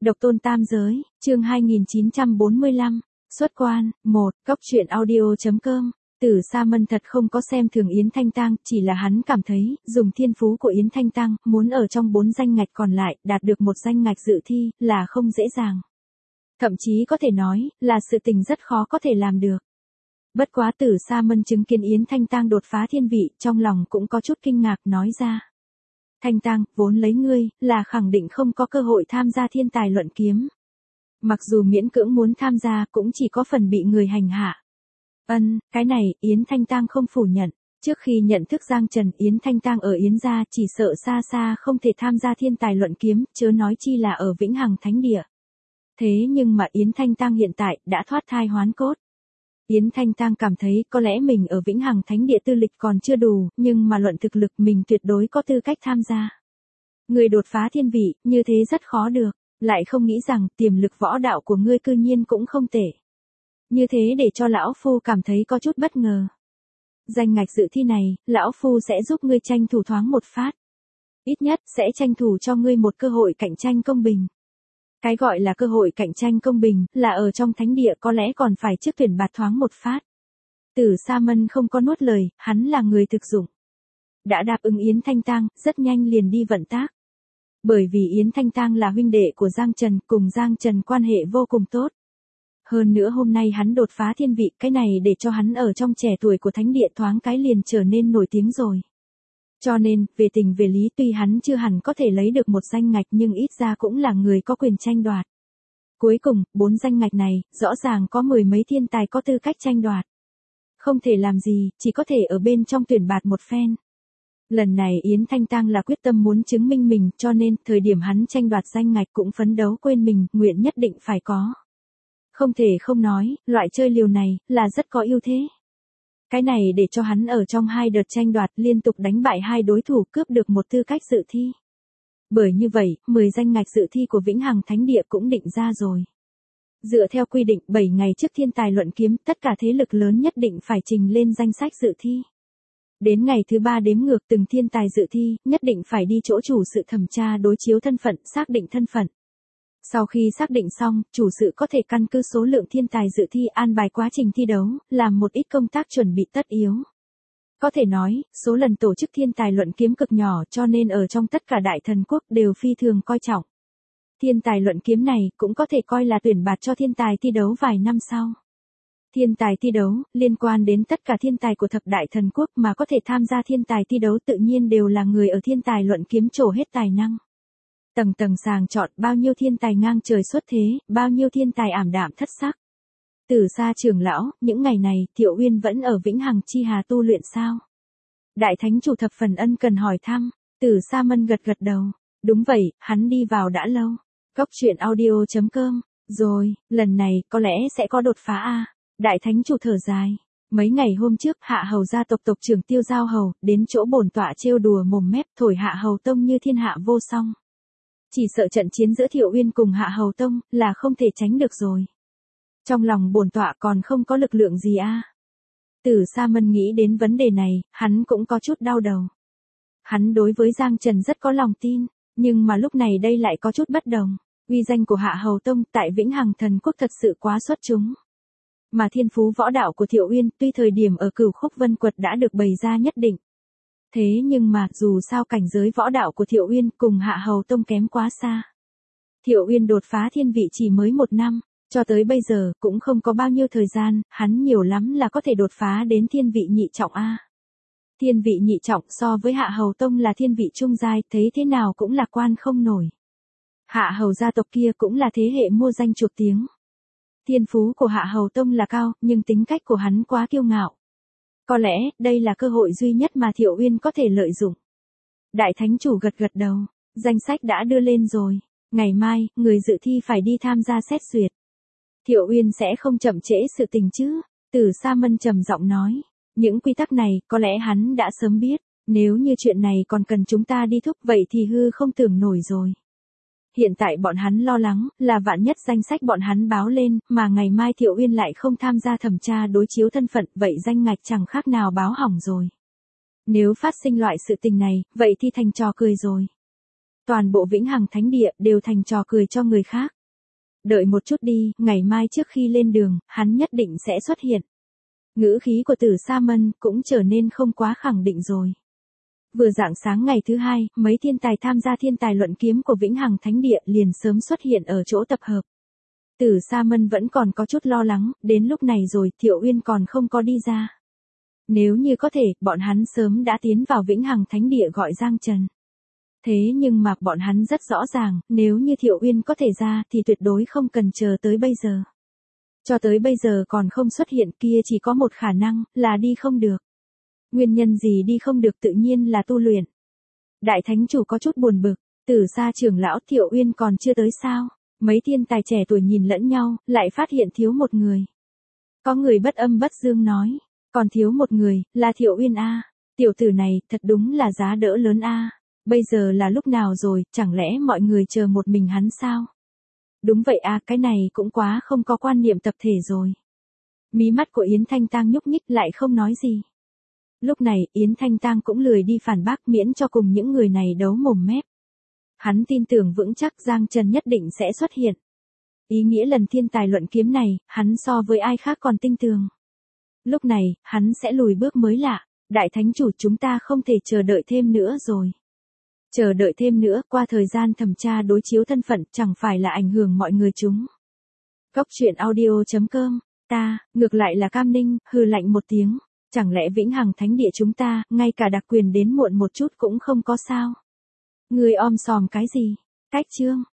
Độc tôn tam giới, chương 2945, xuất quan, 1, cốc truyện audio.com. Tử Sa Mân thật không có xem thường Yến Thanh Tang, chỉ là hắn cảm thấy, dùng thiên phú của Yến Thanh Tang, muốn ở trong 4 danh ngạch còn lại, đạt được một danh ngạch dự thi, là không dễ dàng. Thậm chí có thể nói, là sự tình rất khó có thể làm được. Bất quá Tử Sa Mân chứng kiến Yến Thanh Tang đột phá thiên vị, trong lòng cũng có chút kinh ngạc nói ra. Thanh Tang, vốn lấy ngươi, là khẳng định không có cơ hội tham gia thiên tài luận kiếm. Mặc dù miễn cưỡng muốn tham gia, cũng chỉ có phần bị người hành hạ. Cái này, Yến Thanh Tang không phủ nhận. Trước khi nhận thức Giang Trần, Yến Thanh Tang ở Yến gia chỉ sợ xa xa không thể tham gia thiên tài luận kiếm, chớ nói chi là ở Vĩnh Hằng Thánh Địa. Thế nhưng mà Yến Thanh Tang hiện tại, đã thoát thai hoán cốt. Yến Thanh Tang cảm thấy có lẽ mình ở Vĩnh Hằng Thánh Địa tư lịch còn chưa đủ, nhưng mà luận thực lực mình tuyệt đối có tư cách tham gia. Người đột phá thiên vị, như thế rất khó được, lại không nghĩ rằng tiềm lực võ đạo của ngươi cư nhiên cũng không tệ. Như thế để cho lão phu cảm thấy có chút bất ngờ. Danh ngạch dự thi này, lão phu sẽ giúp ngươi tranh thủ thoáng một phát. Ít nhất sẽ tranh thủ cho ngươi một cơ hội cạnh tranh công bình. Cái gọi là cơ hội cạnh tranh công bình, là ở trong thánh địa có lẽ còn phải trước tuyển bạt thoáng một phát. Tử Sa Mân không có nuốt lời, hắn là người thực dụng. Đã đáp ứng Yến Thanh Tang, rất nhanh liền đi vận tác. Bởi vì Yến Thanh Tang là huynh đệ của Giang Trần, cùng Giang Trần quan hệ vô cùng tốt. Hơn nữa hôm nay hắn đột phá thiên vị, cái này để cho hắn ở trong trẻ tuổi của thánh địa thoáng cái liền trở nên nổi tiếng rồi. Cho nên, về tình về lý tuy hắn chưa hẳn có thể lấy được một danh ngạch nhưng ít ra cũng là người có quyền tranh đoạt. Cuối cùng, 4 danh ngạch này, rõ ràng có 10 mấy thiên tài có tư cách tranh đoạt. Không thể làm gì, chỉ có thể ở bên trong tuyển bạt một phen. Lần này Yến Thanh Tang là quyết tâm muốn chứng minh mình, cho nên, thời điểm hắn tranh đoạt danh ngạch cũng phấn đấu quên mình, nguyện nhất định phải có. Không thể không nói, loại chơi liều này, là rất có ưu thế. Cái này để cho hắn ở trong 2 đợt tranh đoạt liên tục đánh bại 2 đối thủ cướp được một tư cách dự thi. Bởi như vậy, 10 danh ngạch dự thi của Vĩnh Hằng Thánh Địa cũng định ra rồi. Dựa theo quy định 7 ngày trước thiên tài luận kiếm, tất cả thế lực lớn nhất định phải trình lên danh sách dự thi. Đến ngày thứ 3 đếm ngược từng thiên tài dự thi, nhất định phải đi chỗ chủ sự thẩm tra đối chiếu thân phận, xác định thân phận. Sau khi xác định xong, chủ sự có thể căn cứ số lượng thiên tài dự thi an bài quá trình thi đấu, làm một ít công tác chuẩn bị tất yếu. Có thể nói, số lần tổ chức thiên tài luận kiếm cực nhỏ cho nên ở trong tất cả đại thần quốc đều phi thường coi trọng. Thiên tài luận kiếm này cũng có thể coi là tuyển bạt cho thiên tài thi đấu vài năm sau. Thiên tài thi đấu, liên quan đến tất cả thiên tài của thập đại thần quốc mà có thể tham gia thiên tài thi đấu tự nhiên đều là người ở thiên tài luận kiếm trổ hết tài năng. Tầng tầng sàng chọn bao nhiêu thiên tài ngang trời xuất thế, bao nhiêu thiên tài ảm đạm thất sắc. Tử Sa trưởng lão, những ngày này, Thiệu Uyên vẫn ở Vĩnh Hằng Chi Hà tu luyện sao? Đại thánh chủ thập phần ân cần hỏi thăm, Tử Sa Mân gật gật đầu. Đúng vậy, hắn đi vào đã lâu. Cốc truyện audio.com. Rồi, lần này, có lẽ sẽ có đột phá a. Đại thánh chủ thở dài. Mấy ngày hôm trước, Hạ Hầu gia tộc tộc trưởng Tiêu Giao Hầu, đến chỗ bổn tọa trêu đùa mồm mép thổi Hạ Hầu Tông như thiên hạ vô song. Chỉ sợ trận chiến giữa Thiệu Uyên cùng Hạ Hầu Tông, là không thể tránh được rồi. Trong lòng bổn tọa còn không có lực lượng gì a. Tử Sa Mân nghĩ đến vấn đề này, hắn cũng có chút đau đầu. Hắn đối với Giang Trần rất có lòng tin, nhưng mà lúc này đây lại có chút bất đồng. Uy danh của Hạ Hầu Tông tại Vĩnh Hằng Thần Quốc thật sự quá xuất chúng. Mà thiên phú võ đạo của Thiệu Uyên tuy thời điểm ở Cửu Khúc Vân Quật đã được bày ra nhất định. Thế nhưng mà dù sao cảnh giới võ đạo của Thiệu Uyên cùng Hạ Hầu Tông kém quá xa. Thiệu Uyên đột phá thiên vị chỉ mới 1 năm, cho tới bây giờ cũng không có bao nhiêu thời gian, hắn nhiều lắm là có thể đột phá đến thiên vị nhị trọng A. Thiên vị nhị trọng so với Hạ Hầu Tông là thiên vị trung giai, thấy thế nào cũng lạc quan không nổi. Hạ Hầu gia tộc kia cũng là thế hệ mua danh chuộc tiếng. Thiên phú của Hạ Hầu Tông là cao, nhưng tính cách của hắn quá kiêu ngạo. Có lẽ, đây là cơ hội duy nhất mà Thiệu Uyên có thể lợi dụng. Đại thánh chủ gật gật đầu, danh sách đã đưa lên rồi. Ngày mai, người dự thi phải đi tham gia xét duyệt. Thiệu Uyên sẽ không chậm trễ sự tình chứ? Tử Sa Mân trầm giọng nói. Những quy tắc này, có lẽ hắn đã sớm biết. Nếu như chuyện này còn cần chúng ta đi thúc vậy thì hư không tưởng nổi rồi. Hiện tại bọn hắn lo lắng, là vạn nhất danh sách bọn hắn báo lên, mà ngày mai Thiệu Uyên lại không tham gia thẩm tra đối chiếu thân phận, vậy danh ngạch chẳng khác nào báo hỏng rồi. Nếu phát sinh loại sự tình này, vậy thì thành trò cười rồi. Toàn bộ Vĩnh Hằng Thánh Địa đều thành trò cười cho người khác. Đợi một chút đi, ngày mai trước khi lên đường, hắn nhất định sẽ xuất hiện. Ngữ khí của Tử Sa Mân cũng trở nên không quá khẳng định rồi. Vừa rạng sáng ngày thứ hai, mấy thiên tài tham gia thiên tài luận kiếm của Vĩnh Hằng Thánh Địa liền sớm xuất hiện ở chỗ tập hợp. Tử Sa Mân vẫn còn có chút lo lắng, đến lúc này rồi Thiệu Uyên còn không có đi ra. Nếu như có thể, bọn hắn sớm đã tiến vào Vĩnh Hằng Thánh Địa gọi Giang Trần. Thế nhưng mà bọn hắn rất rõ ràng, nếu như Thiệu Uyên có thể ra thì tuyệt đối không cần chờ tới bây giờ. Cho tới bây giờ còn không xuất hiện kia chỉ có một khả năng, là đi không được. Nguyên nhân gì đi không được tự nhiên là tu luyện. Đại thánh chủ có chút buồn bực, Tử Sa trưởng lão Thiệu Uyên còn chưa tới sao? Mấy thiên tài trẻ tuổi nhìn lẫn nhau, lại phát hiện thiếu một người. Có người bất âm bất dương nói, còn thiếu một người, là Thiệu Uyên a. Tiểu tử này, thật đúng là giá đỡ lớn a. Bây giờ là lúc nào rồi, chẳng lẽ mọi người chờ một mình hắn sao? Đúng vậy a, cái này cũng quá không có quan niệm tập thể rồi. Mí mắt của Yến Thanh Tang nhúc nhích lại không nói gì. Lúc này, Yến Thanh Tang cũng lười đi phản bác miễn cho cùng những người này đấu mồm mép. Hắn tin tưởng vững chắc Giang Trần nhất định sẽ xuất hiện. Ý nghĩa lần thiên tài luận kiếm này, hắn so với ai khác còn tinh tường. Lúc này, hắn sẽ lùi bước mới lạ. Đại thánh chủ chúng ta không thể chờ đợi thêm nữa rồi. Chờ đợi thêm nữa, qua thời gian thẩm tra đối chiếu thân phận chẳng phải là ảnh hưởng mọi người chúng. Cốc truyện audio.com, ngược lại là Cam Ninh, hừ lạnh một tiếng. Chẳng lẽ Vĩnh Hằng Thánh Địa chúng ta, ngay cả đặc quyền đến muộn một chút cũng không có sao? Người om sòm cái gì? Cách chương.